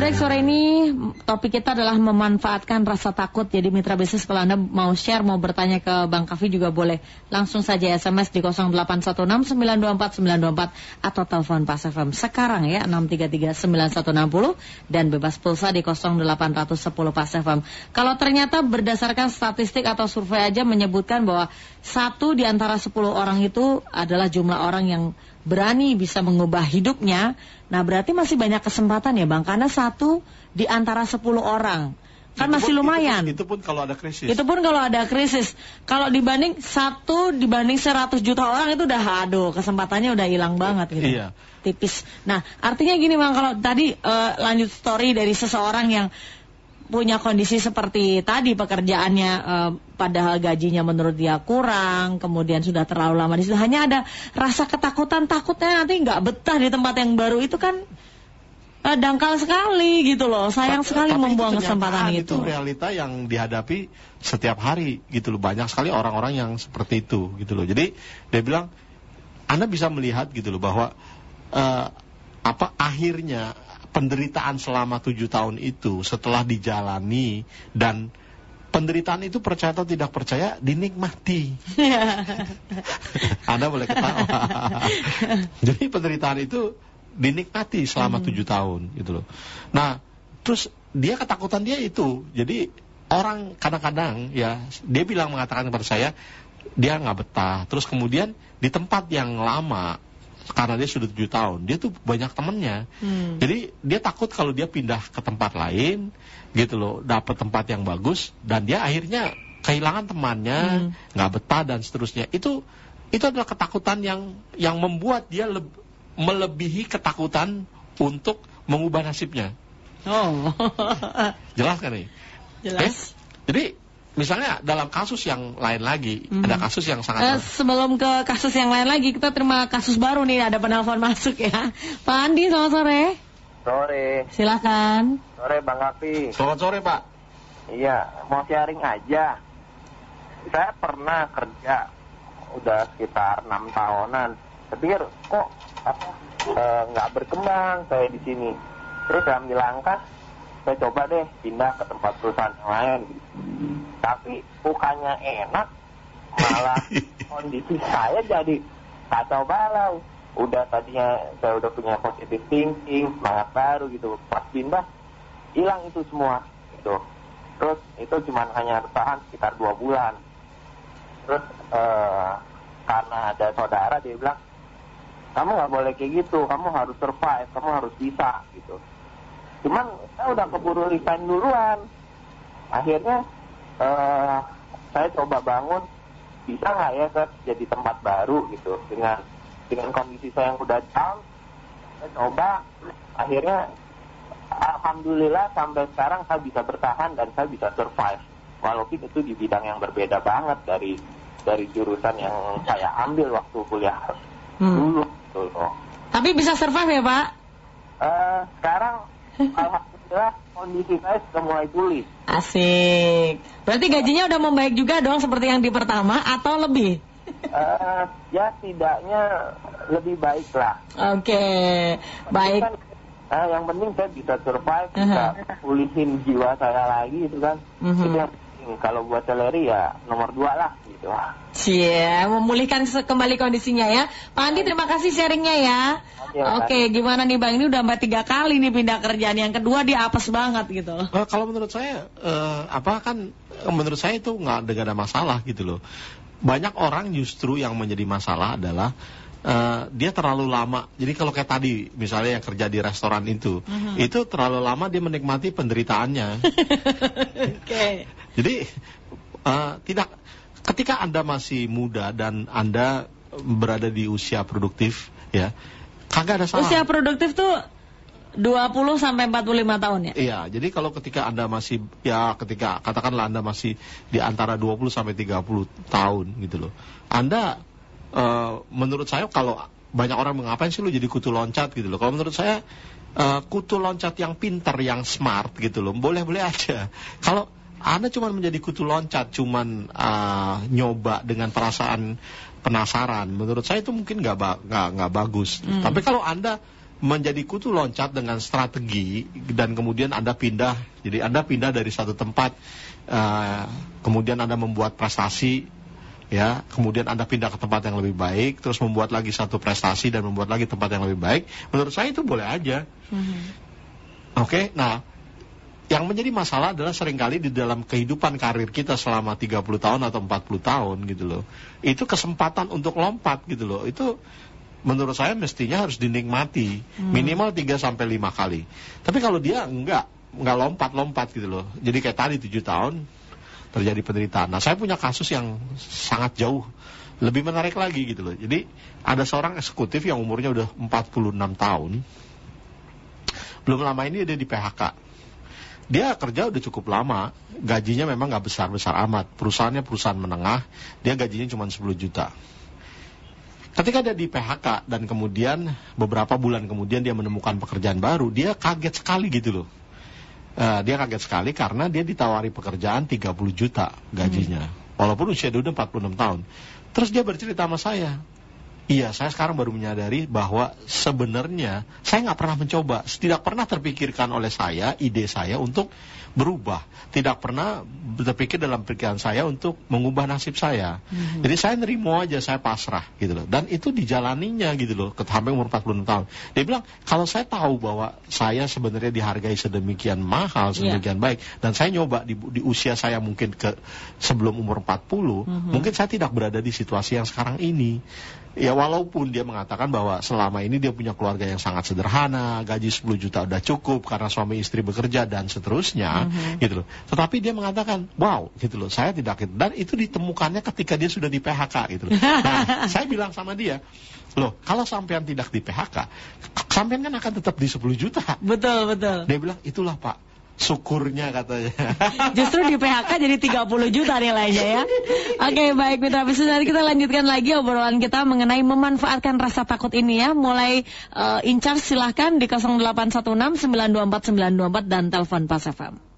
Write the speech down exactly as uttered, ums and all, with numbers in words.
break sore ini topik kita adalah memanfaatkan rasa takut. Jadi mitra bisnis kalau Anda mau share, mau bertanya ke Bang Kavi juga boleh. Langsung saja S M S di nol delapan satu enam sembilan dua empat sembilan dua empat atau telepon Pas F M sekarang ya enam tiga tiga sembilan satu enam nol dan bebas pulsa di nol delapan satu nol Pas F M. Kalau ternyata berdasarkan statistik atau survei aja menyebutkan bahwa satu di antara sepuluh orang itu adalah jumlah orang yang berani bisa mengubah hidupnya. Nah berarti masih banyak kesempatan ya Bang, karena satu di antara sepuluh orang kan itu masih pun, lumayan. Itu pun, itu pun kalau ada krisis. Itu pun kalau ada krisis. Kalau dibanding satu dibanding seratus juta orang itu udah aduh kesempatannya udah hilang banget gitu. Iya. Tipis. Nah artinya gini Bang, kalau tadi uh, lanjut story dari seseorang yang punya kondisi seperti tadi, pekerjaannya eh, padahal gajinya menurut dia kurang, kemudian sudah terlalu lama di situ, hanya ada rasa ketakutan, takutnya nanti nggak betah di tempat yang baru, itu kan eh, dangkal sekali gitu loh, sayang Ta sekali tapi membuang itu kesempatan itu. Itu realita yang dihadapi setiap hari gitu loh, banyak sekali orang-orang yang seperti itu gitu loh. Jadi dia bilang, Anda bisa melihat gitu loh bahwa eh, apa akhirnya penderitaan selama tujuh tahun itu setelah dijalani, dan penderitaan itu percaya atau tidak percaya dinikmati. Anda boleh ketawa. Jadi penderitaan itu dinikmati selama tujuh hmm. tahun gitu loh. Nah terus dia ketakutan dia itu, jadi orang kadang-kadang ya dia bilang mengatakan kepada saya dia nggak betah, terus kemudian di tempat yang lama karena dia sudah tujuh tahun, dia tuh banyak temennya. Hmm. Jadi dia takut kalau dia pindah ke tempat lain, gitu loh, dapat tempat yang bagus, dan dia akhirnya kehilangan temannya, nggak hmm. betah dan seterusnya. Itu itu adalah ketakutan yang yang membuat dia leb, melebihi ketakutan untuk mengubah nasibnya. Oh, jelas kan nih? Jelas. Eh? Jadi misalnya dalam kasus yang lain lagi, mm-hmm. ada kasus yang sangat... Eh, sebelum ke kasus yang lain lagi, kita terima kasus baru nih, ada penelpon masuk ya. Pak Andi, selamat sore. Sore. Silakan. Sore Bang Kavi. Selamat sore Pak. Iya, mau sharing aja. Saya pernah kerja, udah sekitar enam tahunan. Saya pikir, kok apa nggak e, berkembang saya di sini. Terus saya ambil langkah, saya coba deh pindah ke tempat perusahaan yang lain. Tapi bukannya enak, malah kondisi saya jadi kacau balau. Udah tadinya saya udah punya positive thinking, semangat baru gitu. Pas pindah, hilang itu semua gitu. Terus itu cuma hanya bertahan sekitar dua bulan. Terus eh, karena ada saudara dia bilang, kamu nggak boleh kayak gitu, kamu harus survive, kamu harus bisa gitu. Cuman saya udah keburu resign duluan. Akhirnya Uh, saya coba bangun, bisa nggak ya saya jadi tempat baru gitu, dengan dengan kondisi saya yang udah down. Saya coba, akhirnya alhamdulillah sampai sekarang saya bisa bertahan dan saya bisa survive, walaupun itu di bidang yang berbeda banget dari dari jurusan yang saya ambil waktu kuliah hmm. dulu gitu. Tapi bisa survive ya Pak? Uh, sekarang alhamdulillah kondisi saya sudah mulai pulih. Asik. Berarti gajinya udah membaik juga dong seperti yang di pertama atau lebih? Uh, ya tidaknya lebih baik lah. Oke, okay. Baik. Kan, uh, yang penting saya bisa survive, uh-huh. bisa pulihin jiwa saya lagi itu kan. Uh-huh. Itu yang penting. Kalau buat salary ya nomor dua lah gitu. Cie, memulihkan kembali kondisinya ya. Pak Andi terima kasih sharingnya ya. Oke, okay, gimana nih Bang, ini udah mbak tiga kali nih pindah kerjaan, yang kedua dia apes banget gitu. Nah, kalau menurut saya uh, apa kan menurut saya itu nggak ada masalah gitu loh. Banyak orang justru yang menjadi masalah adalah uh, dia terlalu lama. Jadi kalau kayak tadi misalnya yang kerja di restoran itu, uh-huh. itu terlalu lama dia menikmati penderitaannya. Oke. Okay. Jadi uh, tidak, ketika Anda masih muda dan Anda berada di usia produktif ya, kagak ada salah. Usia produktif tuh dua puluh sampai empat puluh lima tahun ya? Iya, jadi kalau ketika Anda masih, ya ketika katakanlah Anda masih di antara dua puluh sampai tiga puluh tahun gitu loh. Anda, uh, menurut saya kalau banyak orang mengapain sih lu jadi kutu loncat gitu loh. Kalau menurut saya, uh, kutu loncat yang pintar, yang smart gitu loh, boleh-boleh aja. Kalau Anda cuma menjadi kutu loncat, cuman uh, nyoba dengan perasaan penasaran, menurut saya itu mungkin nggak ba- nggak nggak bagus. Hmm. Tapi kalau Anda menjadi kutu loncat dengan strategi dan kemudian Anda pindah. Jadi Anda pindah dari satu tempat, uh, kemudian Anda membuat prestasi, ya, kemudian Anda pindah ke tempat yang lebih baik, terus membuat lagi satu prestasi dan membuat lagi tempat yang lebih baik. Menurut saya itu boleh aja. Mm-hmm. Oke, okay? Nah, yang menjadi masalah adalah seringkali di dalam kehidupan karir kita selama tiga puluh tahun atau empat puluh tahun gitu loh. Itu kesempatan untuk lompat gitu loh. Itu menurut saya mestinya harus dinikmati minimal tiga sampai lima kali. Tapi kalau dia enggak, enggak lompat-lompat gitu loh. Jadi kayak tadi tujuh tahun terjadi penderitaan. Nah, saya punya kasus yang sangat jauh lebih menarik lagi gitu loh. Jadi ada seorang eksekutif yang umurnya udah empat puluh enam tahun. Belum lama ini dia di P H K. Dia kerja udah cukup lama, gajinya memang gak besar-besar amat. Perusahaannya perusahaan menengah, dia gajinya cuma sepuluh juta. Ketika dia di P H K dan kemudian beberapa bulan kemudian dia menemukan pekerjaan baru, dia kaget sekali gitu loh. Uh, dia kaget sekali karena dia ditawari pekerjaan tiga puluh juta gajinya. Hmm. Walaupun usia dia udah empat puluh enam tahun. Terus dia bercerita sama saya, iya, saya sekarang baru menyadari bahwa sebenarnya saya nggak pernah mencoba, tidak pernah terpikirkan oleh saya, ide saya untuk berubah, tidak pernah terpikir dalam pikiran saya untuk mengubah nasib saya. Mm-hmm. Jadi saya nerimo aja, saya pasrah gitu loh. Dan itu dijalaninya gitu loh, sampai umur empat puluh enam tahun. Dia bilang, kalau saya tahu bahwa saya sebenarnya dihargai sedemikian mahal, sedemikian yeah. baik, dan saya nyoba di, di usia saya mungkin ke sebelum umur empat puluh, mm-hmm. mungkin saya tidak berada di situasi yang sekarang ini. Ya walaupun dia mengatakan bahwa selama ini dia punya keluarga yang sangat sederhana, gaji sepuluh juta udah cukup karena suami istri bekerja dan seterusnya, mm-hmm. gitu loh. Tetapi dia mengatakan, wow, gitu loh, saya tidak, dan itu ditemukannya ketika dia sudah di P H K, gitu loh. Nah, saya bilang sama dia, loh, kalau sampean tidak di P H K, sampean kan akan tetap di sepuluh juta. Betul, betul. Dia bilang, itulah Pak, syukurnya katanya. Justru di P H K jadi tiga puluh juta nilainya ya. Oke, baik mitra bisnis, nanti kita lanjutkan lagi obrolan kita mengenai memanfaatkan rasa takut ini ya. Mulai uh, in charge silahkan di nol delapan satu enam sembilan dua empat sembilan dua empat dan telepon Pas F M.